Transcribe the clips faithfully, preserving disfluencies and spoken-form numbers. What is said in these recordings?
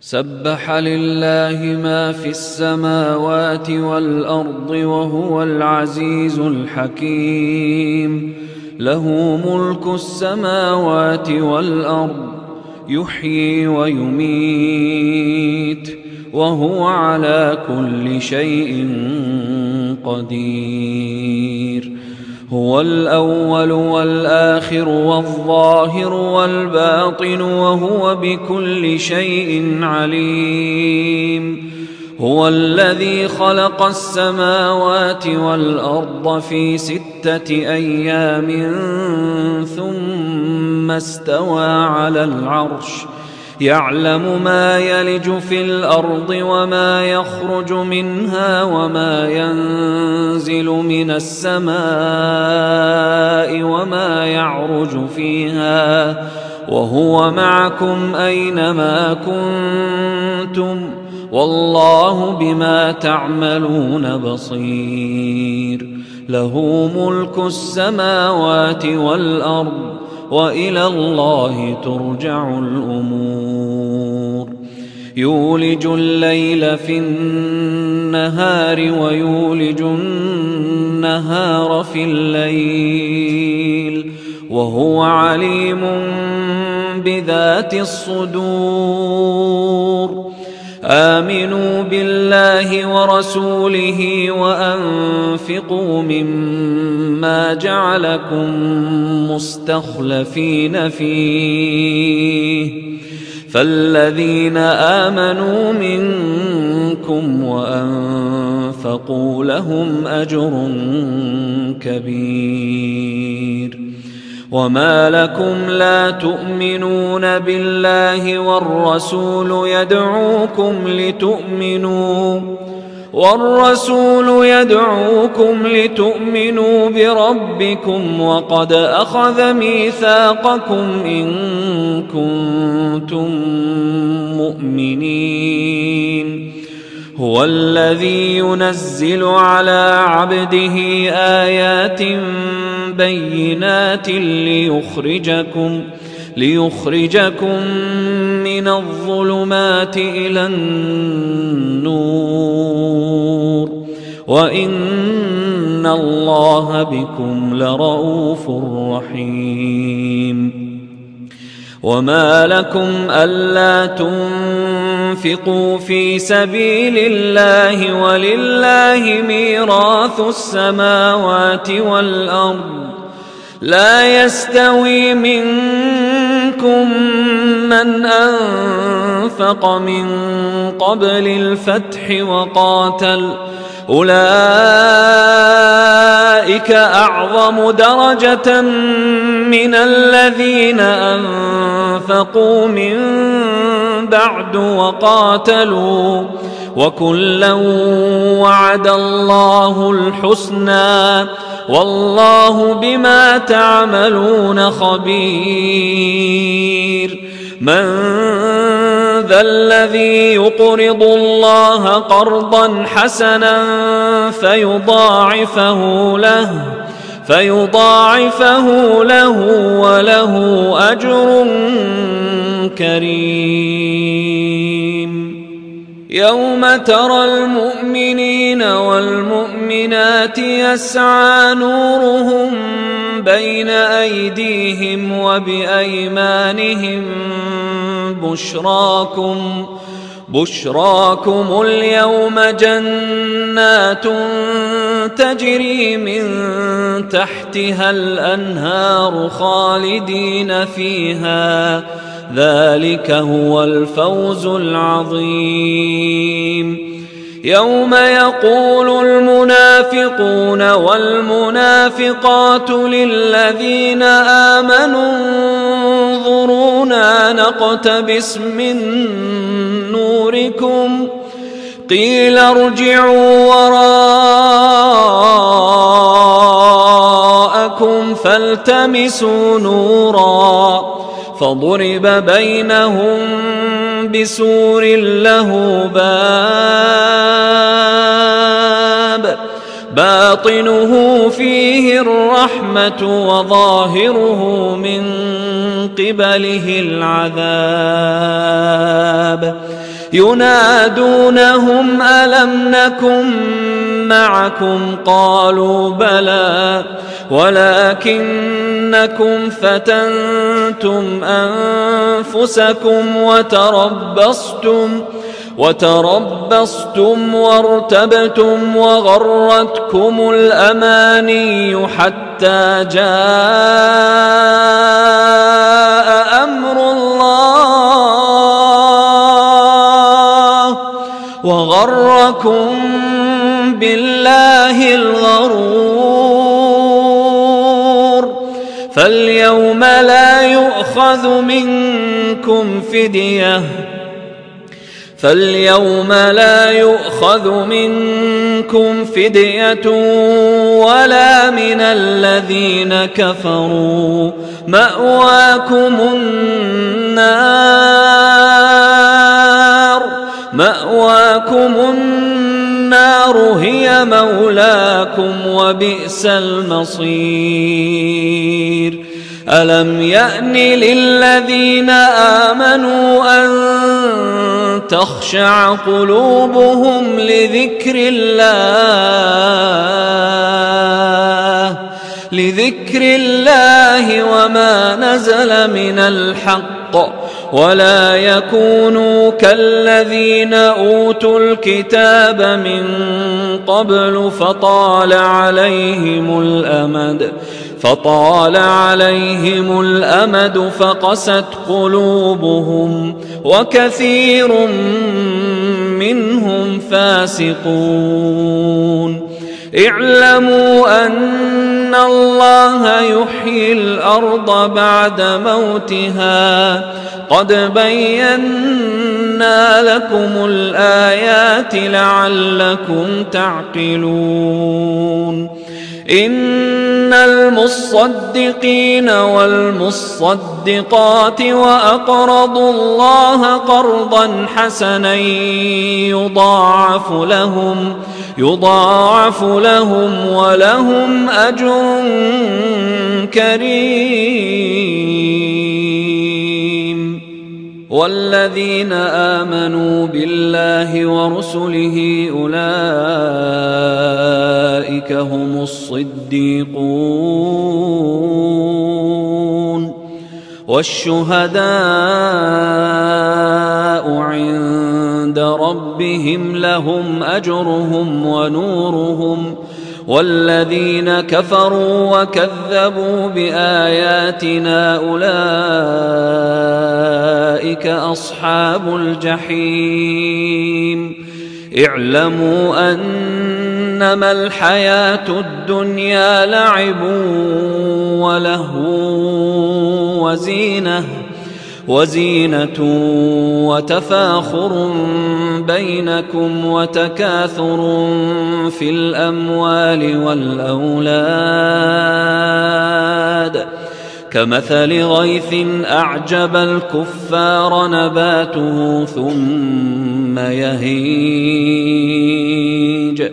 سبح لله ما في السماوات والأرض وهو العزيز الحكيم. له ملك السماوات والأرض يحيي ويميت وهو على كل شيء قدير. هو الأول والآخر والظاهر والباطن وهو بكل شيء عليم. هو الذي خلق السماوات والأرض في ستة أيام ثم استوى على العرش يعلم ما يلج في الأرض وما يخرج منها وما ينزل من السماء وما يعرج فيها وهو معكم أينما كنتم والله بما تعملون بصير. له ملك السماوات والأرض وإلى الله ترجع الأمور. يولج الليل في النهار ويولج النهار في الليل وهو عليم بذات الصدور. آمنوا بالله ورسوله وأنفقوا مما جعلكم مستخلفين فيه فالذين آمنوا منكم وأنفقوا لهم أجر كبير. وما لكم لا تؤمنون بالله والرسول يدعوكم لتؤمنوا والرسول يدعوكم لتؤمنوا بربكم وقد أخذ ميثاقكم إن كنتم مؤمنين. هو الذي ينزل على عبده آيات بينات ليخرجكم ليخرجكم من الظلمات إلى النور وإن الله بكم لرءوف رحيم. وما لكم ألا تنفقوا في سبيل الله ولله ميراث السماوات والأرض لا يستوي منكم من أنفق من قبل الفتح وقاتل أولئك أعظم درجة من الذين أنفقوا من بعد وقاتلوا وكلا وعد الله الحسنى والله بما تعملون خبير. من ذا الذي يقرض الله قرضا حسنا فيضاعفه له فيضاعفه له وله أجر كريم. يوم ترى المؤمنين والمؤمنات يسعى نورهم بين أيديهم وبأيمانهم بشراكم بشراكم اليوم جنات تجري من تحتها الأنهار خالدين فيها ذلك هو الفوز العظيم. يوم يقول المنافقون والمنافقات للذين آمنوا انظرونا نقتبس من نوركم قيل ارجعوا وراءكم فالتمسوا نورا فضرب بينهم بسور له باب باطنه فيه الرحمة وظاهره من قبله العذاب ينادونهم ألم نكن معكم قالوا بلى ولكنكم فتنتم أنفسكم وتربصتم وتربصتم وارتبتم وغرتكم الأماني حتى جاء أمر الله وغركم بالله الغرور. فاليوم لا يؤخذ منكم فدية فاليوم لا يؤخذ منكم فدية ولا من الذين كفروا مأواكم النار مأواكم النار هي مولاكم وبئس المصير. ألم يأن للذين آمنوا أن تخشع قلوبهم لذكر الله لذكر الله وما نزل من الحق ولا يكونوا كالذين أوتوا الكتاب من قبل فطال عليهم الأمد فطال عليهم الأمد فقست قلوبهم وكثير منهم فاسقون. اعلموا أن الله يحيي الأرض بعد موتها قد بينا لكم الآيات لعلكم تعقلون. إن المصدقين والمصدقات وأقرضوا الله قرضا حسنا يضاعف لهم يضاعف لهم ولهم أجر كريم. والذين آمنوا بالله ورسله أولئك هم الصديقون والشهداء عند ربهم لهم أجرهم ونورهم. والذين كفروا وكذبوا بآياتنا أولئك أصحاب الجحيم. اعلموا أنما الحياة الدنيا لعب ولهو وزينة وزينة وتفاخر بينكم وتكاثر في الأموال والأولاد كمثل غيث أعجب الكفار نباته ثم يهيج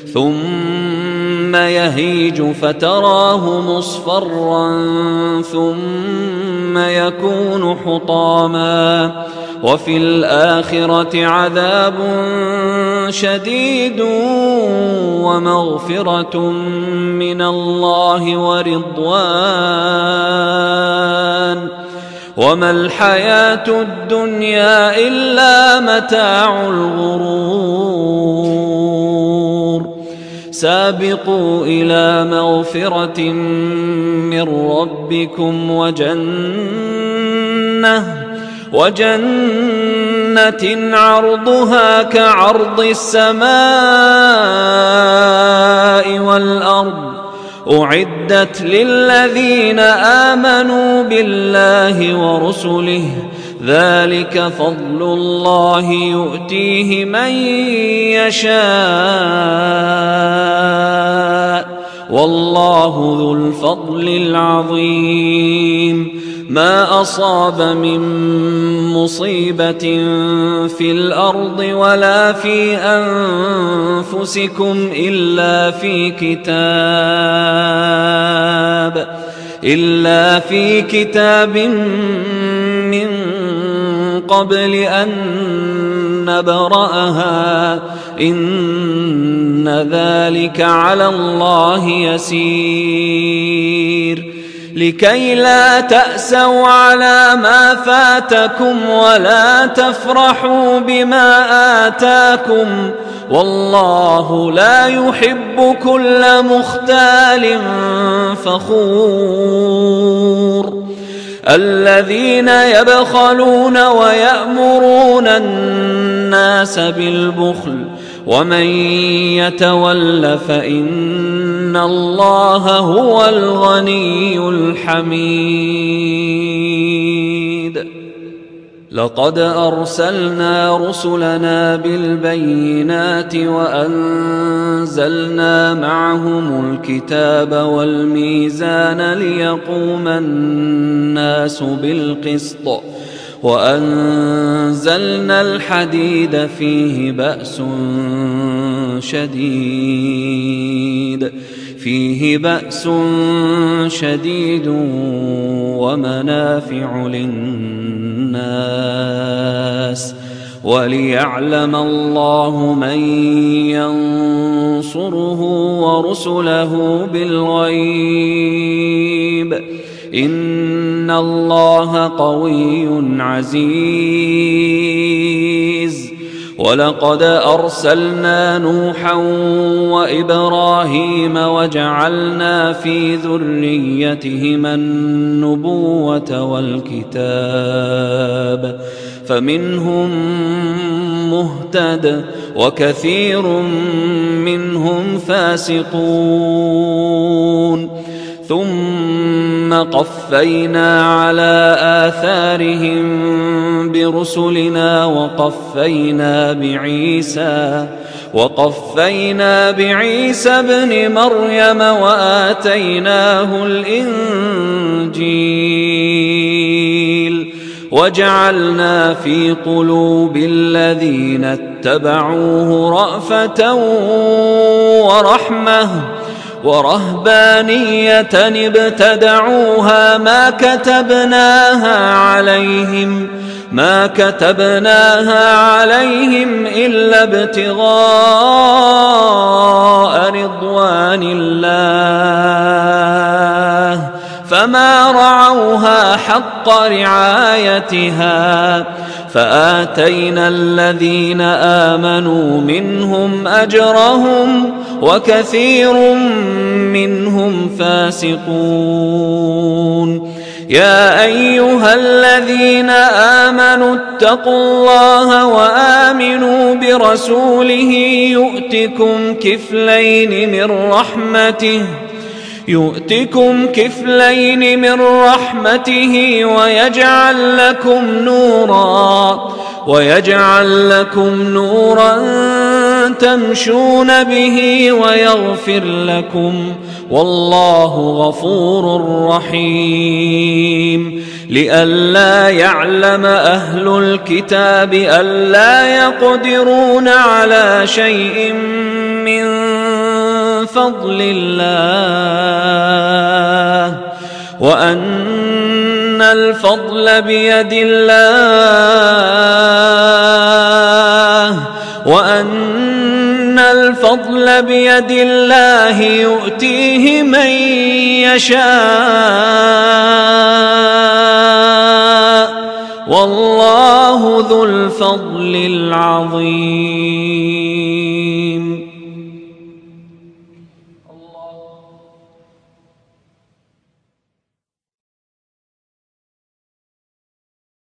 ثم يهيج فتراه مصفرا ثم يكون حطاما وفي الآخرة عذاب شديد ومغفرة من الله ورضوان وما الحياة الدنيا إلا متاع الغرور. سابقوا إلى مغفرة من ربكم وجنة وجنة عرضها كعرض السماء والأرض أعدت للذين آمنوا بالله ورسله ذلك فضل الله يؤتيه من يشاء والله ذو الفضل العظيم. ما أصاب من مصيبة في الأرض ولا في أنفسكم إلا في كتاب إلا في كتاب من قبل أن نبرأها إن ذلك على الله يسير لكي لا تأسوا على ما فاتكم ولا تفرحوا بما آتاكم والله لا يحب كل مختال فخور الذين يبخلون ويأمرون الناس بالبخل ومن يتول فإن الله هو الغني الحميد لقد أرسلنا رسلنا بالبينات وأنزلنا معهم الكتاب والميزان ليقوم الناس بالقسط وأنزلنا الحديد فيه بأس شديد فيه بأس شديد ومنافع للناس وليعلم الله من ينصره ورسله بالغيب إن الله قوي عزيز ولقد أرسلنا نوحا وإبراهيم وجعلنا في ذريتهما النبوة والكتاب فمنهم مهتد وكثير منهم فاسقون ثم قفينا على آثارهم برسلنا وقفينا بعيسى وقفينا بعيسى ابن مريم وآتيناه الإنجيل وجعلنا في قلوب الذين اتبعوه رأفة ورحمة ورهبانية ابتدعوها ما كتبناها عليهم ما كتبناها عليهم إلا ابتغاء رضوان الله فما رعوها حق رعايتها فآتينا الذين آمنوا منهم أجرهم وكثير منهم فاسقون يا أيها الذين آمنوا اتقوا الله وآمنوا برسوله يؤتكم كفلين من رحمته يؤتكم كفلين من رحمته ويجعل لكم نورا ويجعل لكم نورا تمشون به ويغفر لكم والله غفور رحيم لئلا يعلم أهل الكتاب ألا يقدرون على شيء من فضل الله وأن الفضل بيد الله وأن الفضل بيد الله يؤتيه من يشاء والله ذو الفضل العظيم.